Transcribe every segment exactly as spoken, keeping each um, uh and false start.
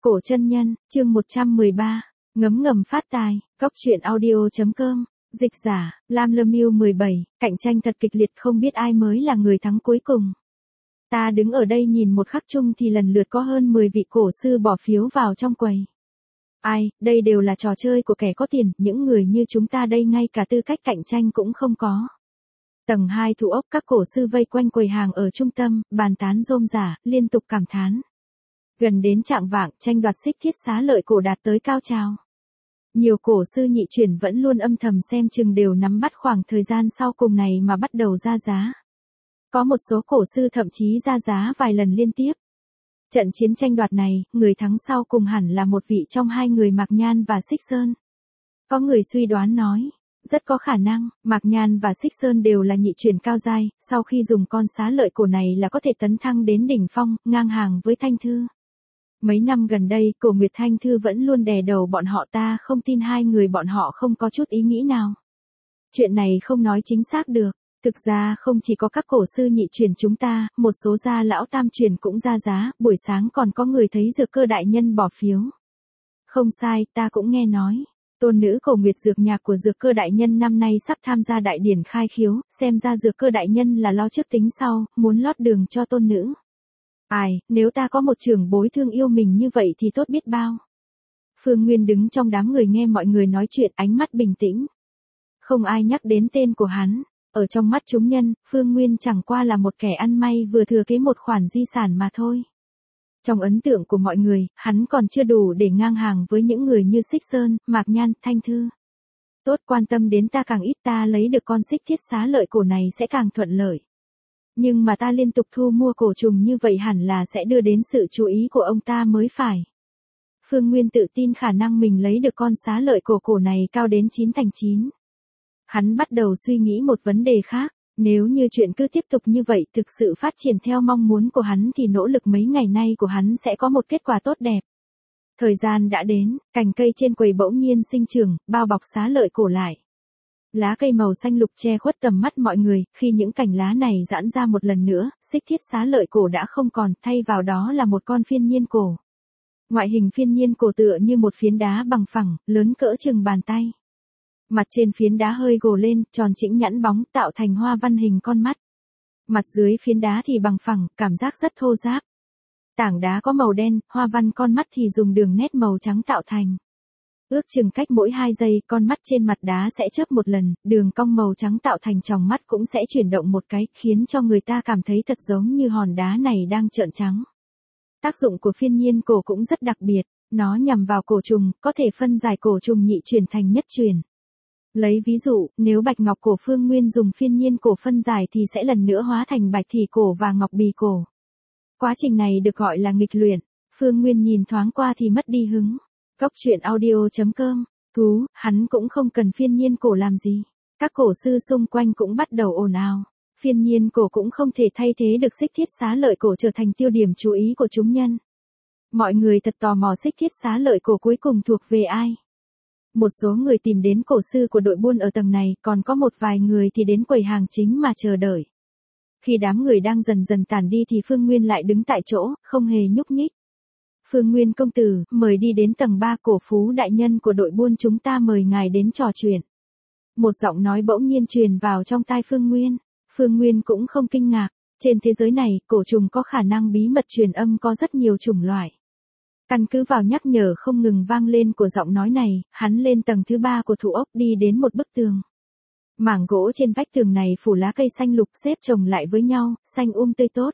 Cổ chân nhân, chương một trăm mười ba, ngấm ngầm phát tài, cóc truyện audio.com, dịch giả, Lam Lâm Miêu mười bảy, cạnh tranh thật kịch liệt không biết ai mới là người thắng cuối cùng. Ta đứng ở đây nhìn một khắc chung thì lần lượt có hơn mười vị cổ sư bỏ phiếu vào trong quầy. Ai, đây đều là trò chơi của kẻ có tiền, những người như chúng ta đây ngay cả tư cách cạnh tranh cũng không có. Tầng hai thủ ốc các cổ sư vây quanh quầy hàng ở trung tâm, bàn tán rôm rả, liên tục cảm thán. Gần đến trạng vạng, tranh đoạt xích thiết xá lợi cổ đạt tới cao trào. Nhiều cổ sư nhị chuyển vẫn luôn âm thầm xem chừng đều nắm bắt khoảng thời gian sau cùng này mà bắt đầu ra giá. Có một số cổ sư thậm chí ra giá vài lần liên tiếp. Trận chiến tranh đoạt này, người thắng sau cùng hẳn là một vị trong hai người Mạc Nhan và Xích Sơn. Có người suy đoán nói, rất có khả năng, Mạc Nhan và Xích Sơn đều là nhị chuyển cao giai, sau khi dùng con xá lợi cổ này là có thể tấn thăng đến đỉnh phong, ngang hàng với Thanh Thư. Mấy năm gần đây, Cổ Nguyệt Thanh Thư vẫn luôn đè đầu bọn họ, ta không tin hai người bọn họ không có chút ý nghĩ nào. Chuyện này không nói chính xác được. Thực ra không chỉ có các cổ sư nhị truyền chúng ta, một số gia lão tam truyền cũng ra giá, buổi sáng còn có người thấy Dược Cơ đại nhân bỏ phiếu. Không sai, ta cũng nghe nói. Tôn nữ Cổ Nguyệt dược nhạc của Dược Cơ đại nhân năm nay sắp tham gia đại điển khai khiếu, xem ra Dược Cơ đại nhân là lo trước tính sau, muốn lót đường cho tôn nữ. Ai, nếu ta có một trưởng bối thương yêu mình như vậy thì tốt biết bao. Phương Nguyên đứng trong đám người nghe mọi người nói chuyện, ánh mắt bình tĩnh. Không ai nhắc đến tên của hắn. Ở trong mắt chúng nhân, Phương Nguyên chẳng qua là một kẻ ăn may vừa thừa kế một khoản di sản mà thôi. Trong ấn tượng của mọi người, hắn còn chưa đủ để ngang hàng với những người như Xích Sơn, Mạc Nhan, Thanh Thư. Tốt, quan tâm đến ta càng ít, ta lấy được con xích thiết xá lợi cổ này sẽ càng thuận lợi. Nhưng mà ta liên tục thu mua cổ trùng như vậy hẳn là sẽ đưa đến sự chú ý của ông ta mới phải. Phương Nguyên tự tin khả năng mình lấy được con xá lợi cổ cổ này cao đến chín thành chín. Hắn bắt đầu suy nghĩ một vấn đề khác, nếu như chuyện cứ tiếp tục như vậy thực sự phát triển theo mong muốn của hắn thì nỗ lực mấy ngày nay của hắn sẽ có một kết quả tốt đẹp. Thời gian đã đến, cành cây trên quầy bỗng nhiên sinh trưởng, bao bọc xá lợi cổ lại. Lá cây màu xanh lục che khuất tầm mắt mọi người, khi những cành lá này giãn ra một lần nữa, xích thiết xá lợi cổ đã không còn, thay vào đó là một con phiên nhiên cổ. Ngoại hình phiên nhiên cổ tựa như một phiến đá bằng phẳng, lớn cỡ chừng bàn tay. Mặt trên phiến đá hơi gồ lên, tròn chỉnh nhẵn bóng, tạo thành hoa văn hình con mắt. Mặt dưới phiến đá thì bằng phẳng, cảm giác rất thô ráp. Tảng đá có màu đen, hoa văn con mắt thì dùng đường nét màu trắng tạo thành. Ước chừng cách mỗi hai giây, con mắt trên mặt đá sẽ chớp một lần, đường cong màu trắng tạo thành tròng mắt cũng sẽ chuyển động một cái, khiến cho người ta cảm thấy thật giống như hòn đá này đang trợn trắng. Tác dụng của phiên nhiên cổ cũng rất đặc biệt, nó nhằm vào cổ trùng, có thể phân giải cổ trùng nhị chuyển thành nhất chuyển. Lấy ví dụ, nếu bạch ngọc cổ Phương Nguyên dùng phiên nhiên cổ phân giải thì sẽ lần nữa hóa thành bạch thì cổ và ngọc bì cổ. Quá trình này được gọi là nghịch luyện. Phương Nguyên nhìn thoáng qua thì mất đi hứng. Cóc truyện audio.com, thú, hắn cũng không cần phiên nhiên cổ làm gì. Các cổ sư xung quanh cũng bắt đầu ồn ào. Phiên nhiên cổ cũng không thể thay thế được xích thiết xá lợi cổ trở thành tiêu điểm chú ý của chúng nhân. Mọi người thật tò mò xích thiết xá lợi cổ cuối cùng thuộc về ai. Một số người tìm đến cổ sư của đội buôn ở tầng này, còn có một vài người thì đến quầy hàng chính mà chờ đợi. Khi đám người đang dần dần tản đi thì Phương Nguyên lại đứng tại chỗ, không hề nhúc nhích. Phương Nguyên công tử, mời đi đến tầng ba, Cổ Phú đại nhân của đội buôn chúng ta mời ngài đến trò chuyện. Một giọng nói bỗng nhiên truyền vào trong tai Phương Nguyên. Phương Nguyên cũng không kinh ngạc, trên thế giới này, cổ trùng có khả năng bí mật truyền âm có rất nhiều chủng loại. Căn cứ vào nhắc nhở không ngừng vang lên của giọng nói này, hắn lên tầng thứ ba của thủ ốc đi đến một bức tường. Mảng gỗ trên vách tường này phủ lá cây xanh lục xếp chồng lại với nhau, xanh um tươi tốt.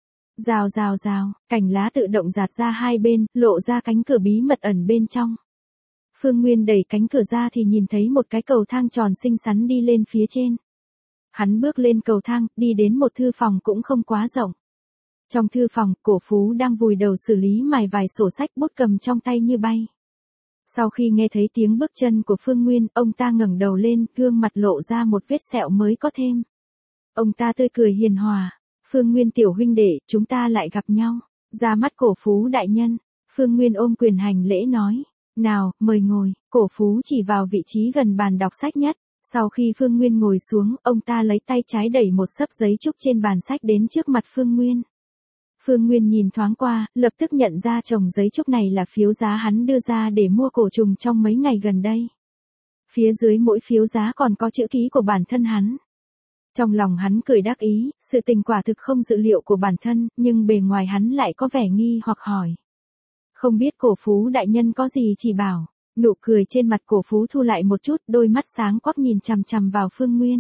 Rào rào rào, cành lá tự động rạt ra hai bên, lộ ra cánh cửa bí mật ẩn bên trong. Phương Nguyên đẩy cánh cửa ra thì nhìn thấy một cái cầu thang tròn xinh xắn đi lên phía trên. Hắn bước lên cầu thang, đi đến một thư phòng cũng không quá rộng. Trong thư phòng, Cổ Phú đang vùi đầu xử lý mài vài sổ sách, bút cầm trong tay như bay. Sau khi nghe thấy tiếng bước chân của Phương Nguyên, ông ta ngẩng đầu lên, gương mặt lộ ra một vết sẹo mới có thêm. Ông ta tươi cười hiền hòa. Phương Nguyên tiểu huynh đệ, chúng ta lại gặp nhau. Ra mắt Cổ Phú đại nhân. Phương Nguyên ôm quyền hành lễ nói. Nào, mời ngồi. Cổ Phú chỉ vào vị trí gần bàn đọc sách nhất. Sau khi Phương Nguyên ngồi xuống, ông ta lấy tay trái đẩy một xấp giấy trúc trên bàn sách đến trước mặt Phương Nguyên. Phương Nguyên nhìn thoáng qua, lập tức nhận ra chồng giấy chúc này là phiếu giá hắn đưa ra để mua cổ trùng trong mấy ngày gần đây. Phía dưới mỗi phiếu giá còn có chữ ký của bản thân hắn. Trong lòng hắn cười đắc ý, sự tình quả thực không dự liệu của bản thân, nhưng bề ngoài hắn lại có vẻ nghi hoặc hỏi. Không biết cổ phú đại nhân có gì chỉ bảo, nụ cười trên mặt cổ phú thu lại một chút, đôi mắt sáng quắc nhìn chằm chằm vào Phương Nguyên.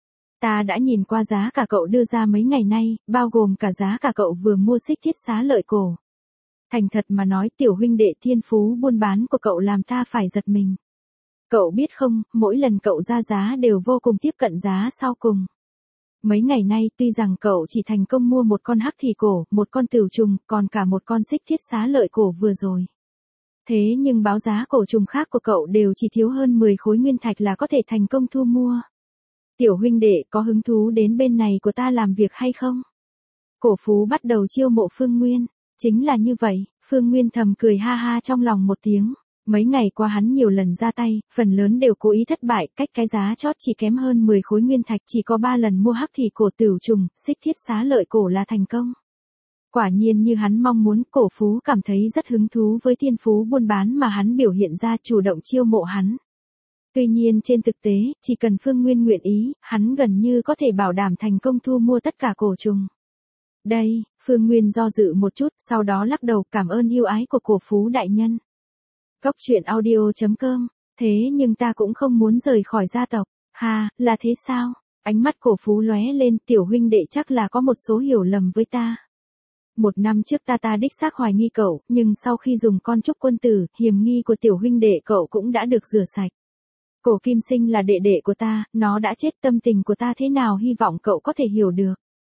Ta đã nhìn qua giá cả cậu đưa ra mấy ngày nay, bao gồm cả giá cả cậu vừa mua xích thiết xá lợi cổ. Thành thật mà nói, tiểu huynh đệ thiên phú buôn bán của cậu làm ta phải giật mình. Cậu biết không, mỗi lần cậu ra giá đều vô cùng tiếp cận giá sau cùng. Mấy ngày nay tuy rằng cậu chỉ thành công mua một con hắc thị cổ, một con tửu trùng, còn cả một con xích thiết xá lợi cổ vừa rồi. Thế nhưng báo giá cổ trùng khác của cậu đều chỉ thiếu hơn mười khối nguyên thạch là có thể thành công thu mua. Tiểu huynh đệ có hứng thú đến bên này của ta làm việc hay không? Cổ phú bắt đầu chiêu mộ Phương Nguyên. Chính là như vậy, Phương Nguyên thầm cười ha ha trong lòng một tiếng. Mấy ngày qua hắn nhiều lần ra tay, phần lớn đều cố ý thất bại, cách cái giá chót chỉ kém hơn mười khối nguyên thạch, chỉ có ba lần mua hắc thị cổ tửu trùng, xích thiết xá lợi cổ là thành công. Quả nhiên như hắn mong muốn, cổ phú cảm thấy rất hứng thú với thiên phú buôn bán mà hắn biểu hiện ra, chủ động chiêu mộ hắn. Tuy nhiên trên thực tế, chỉ cần Phương Nguyên nguyện ý, hắn gần như có thể bảo đảm thành công thu mua tất cả cổ trùng. Đây, Phương Nguyên do dự một chút, sau đó lắc đầu cảm ơn yêu ái của cổ phú đại nhân. Cốc truyện audio chấm com, thế nhưng ta cũng không muốn rời khỏi gia tộc. Ha, là thế sao? Ánh mắt cổ phú lóe lên, tiểu huynh đệ chắc là có một số hiểu lầm với ta. Một năm trước ta ta đích xác hoài nghi cậu, nhưng sau khi dùng con trúc quân tử, hiềm nghi của tiểu huynh đệ cậu cũng đã được rửa sạch. Cổ Kim Sinh là đệ đệ của ta, nó đã chết, tâm tình của ta thế nào hy vọng cậu có thể hiểu được.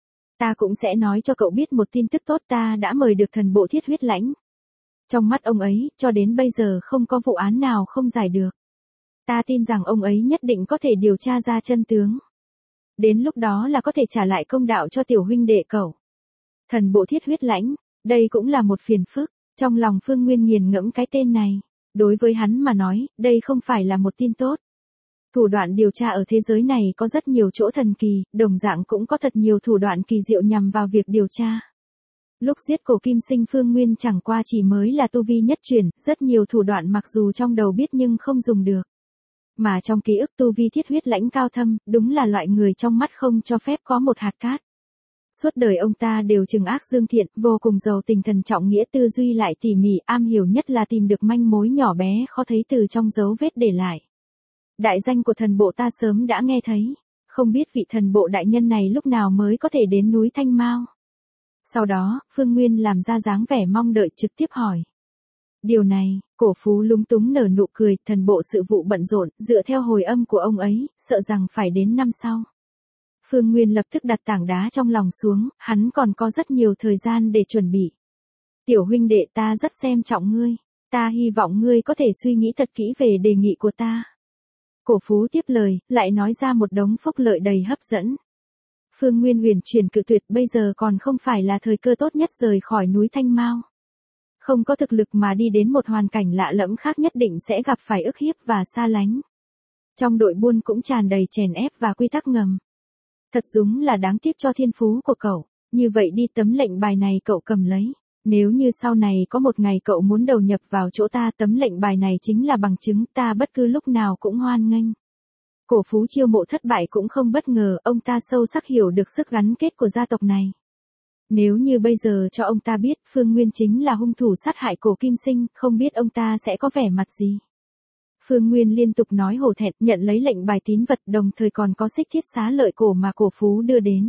Ta cũng sẽ nói cho cậu biết một tin tức tốt, ta đã mời được thần bộ Thiết Huyết Lãnh. Trong mắt ông ấy, cho đến bây giờ không có vụ án nào không giải được. Ta tin rằng ông ấy nhất định có thể điều tra ra chân tướng. Đến lúc đó là có thể trả lại công đạo cho tiểu huynh đệ cậu. Thần bộ Thiết Huyết Lãnh, đây cũng là một phiền phức. Trong lòng Phương Nguyên nghiền ngẫm cái tên này. Đối với hắn mà nói, đây không phải là một tin tốt. Thủ đoạn điều tra ở thế giới này có rất nhiều chỗ thần kỳ, đồng dạng cũng có thật nhiều thủ đoạn kỳ diệu nhằm vào việc điều tra. Lúc giết cổ Kim Sinh, Phương Nguyên chẳng qua chỉ mới là tu vi nhất truyền, rất nhiều thủ đoạn mặc dù trong đầu biết nhưng không dùng được. Mà trong ký ức tu vi Thiết Huyết Lãnh cao thâm, đúng là loại người trong mắt không cho phép có một hạt cát. Suốt đời ông ta đều trừng ác dương thiện, vô cùng giàu tình thần trọng nghĩa, tư duy lại tỉ mỉ, am hiểu nhất là tìm được manh mối nhỏ bé khó thấy từ trong dấu vết để lại. Đại danh của thần bộ ta sớm đã nghe thấy, không biết vị thần bộ đại nhân này lúc nào mới có thể đến núi Thanh Mao. Sau đó, Phương Nguyên làm ra dáng vẻ mong đợi, trực tiếp hỏi. Điều này, cổ phú lúng túng nở nụ cười, thần bộ sự vụ bận rộn, dựa theo hồi âm của ông ấy, sợ rằng phải đến năm sau. Phương Nguyên lập tức đặt tảng đá trong lòng xuống, hắn còn có rất nhiều thời gian để chuẩn bị. Tiểu huynh đệ, ta rất xem trọng ngươi, ta hy vọng ngươi có thể suy nghĩ thật kỹ về đề nghị của ta. Cổ phú tiếp lời, lại nói ra một đống phúc lợi đầy hấp dẫn. Phương Nguyên huyền chuyển cự tuyệt, bây giờ còn không phải là thời cơ tốt nhất rời khỏi núi Thanh Mao. Không có thực lực mà đi đến một hoàn cảnh lạ lẫm khác nhất định sẽ gặp phải ức hiếp và xa lánh. Trong đội buôn cũng tràn đầy chèn ép và quy tắc ngầm. Thật đúng là đáng tiếc cho thiên phú của cậu, như vậy đi, tấm lệnh bài này cậu cầm lấy. Nếu như sau này có một ngày cậu muốn đầu nhập vào chỗ ta, tấm lệnh bài này chính là bằng chứng, ta bất cứ lúc nào cũng hoan nghênh. Cổ phú chiêu mộ thất bại cũng không bất ngờ, ông ta sâu sắc hiểu được sức gắn kết của gia tộc này. Nếu như bây giờ cho ông ta biết Phương Nguyên chính là hung thủ sát hại cổ Kim Sinh, không biết ông ta sẽ có vẻ mặt gì. Phương Nguyên liên tục nói hổ thẹn, nhận lấy lệnh bài tín vật, đồng thời còn có xích thiết xá lợi cổ mà cổ phú đưa đến.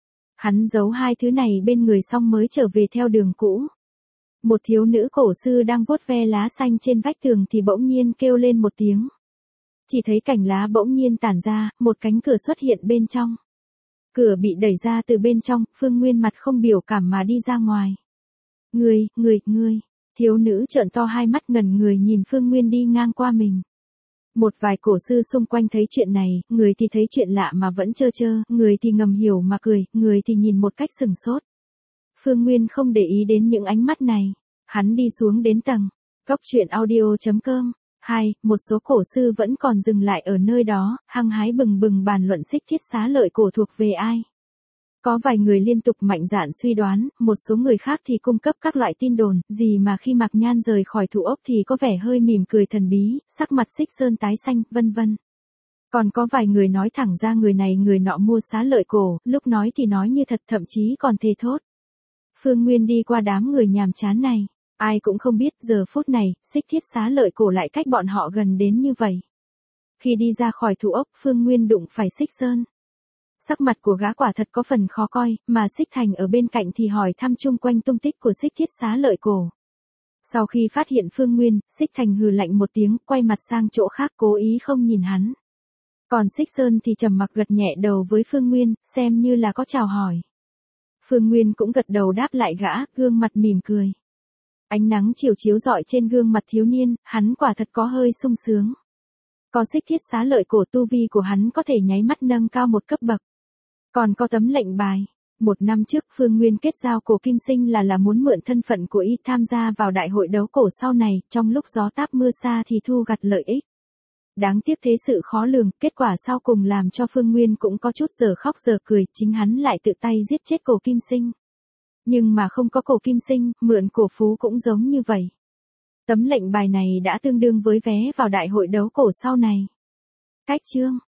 Hắn giấu hai thứ này bên người xong mới trở về theo đường cũ. Một thiếu nữ cổ sư đang vuốt ve lá xanh trên vách tường thì bỗng nhiên kêu lên một tiếng. Chỉ thấy cành lá bỗng nhiên tản ra, một cánh cửa xuất hiện bên trong. Cửa bị đẩy ra từ bên trong, Phương Nguyên mặt không biểu cảm mà đi ra ngoài. Người, người, người, thiếu nữ trợn to hai mắt ngẩn người nhìn Phương Nguyên đi ngang qua mình. Một vài cổ sư xung quanh thấy chuyện này, người thì thấy chuyện lạ mà vẫn chơ chơ, người thì ngầm hiểu mà cười, người thì nhìn một cách sừng sốt. Phương Nguyên không để ý đến những ánh mắt này. Hắn đi xuống đến tầng. Cốc truyện audio chấm com. Hai, một số cổ sư vẫn còn dừng lại ở nơi đó, hăng hái bừng bừng bàn luận xích thiết xá lợi cổ thuộc về ai. Có vài người liên tục mạnh dạn suy đoán, một số người khác thì cung cấp các loại tin đồn, gì mà khi Mạc Nhan rời khỏi Thủ Ốc thì có vẻ hơi mỉm cười thần bí, sắc mặt Xích Sơn tái xanh, vân vân. Còn có vài người nói thẳng ra người này người nọ mua xá lợi cổ, lúc nói thì nói như thật, thậm chí còn thề thốt. Phương Nguyên đi qua đám người nhàm chán này, ai cũng không biết giờ phút này, Xích Thiết xá lợi cổ lại cách bọn họ gần đến như vậy. Khi đi ra khỏi Thủ Ốc, Phương Nguyên đụng phải Xích Sơn. Sắc mặt của gã quả thật có phần khó coi, mà Xích Thành ở bên cạnh thì hỏi thăm chung quanh tung tích của Xích Thiết xá lợi cổ. Sau khi phát hiện Phương Nguyên, Xích Thành hừ lạnh một tiếng, quay mặt sang chỗ khác cố ý không nhìn hắn. Còn Xích Sơn thì trầm mặc gật nhẹ đầu với Phương Nguyên, xem như là có chào hỏi. Phương Nguyên cũng gật đầu đáp lại gã, gương mặt mỉm cười. Ánh nắng chiều chiếu rọi trên gương mặt thiếu niên, hắn quả thật có hơi sung sướng. Có Xích Thiết xá lợi cổ, tu vi của hắn có thể nháy mắt nâng cao một cấp bậc. Còn có tấm lệnh bài. Một năm trước Phương Nguyên kết giao Cổ Kim Sinh là là muốn mượn thân phận của y tham gia vào đại hội đấu cổ sau này, trong lúc gió táp mưa xa thì thu gặt lợi ích. Đáng tiếc thế sự khó lường, kết quả sau cùng làm cho Phương Nguyên cũng có chút giờ khóc giờ cười, chính hắn lại tự tay giết chết Cổ Kim Sinh. Nhưng mà không có Cổ Kim Sinh, mượn cổ phú cũng giống như vậy. Tấm lệnh bài này đã tương đương với vé vào đại hội đấu cổ sau này. Cách chương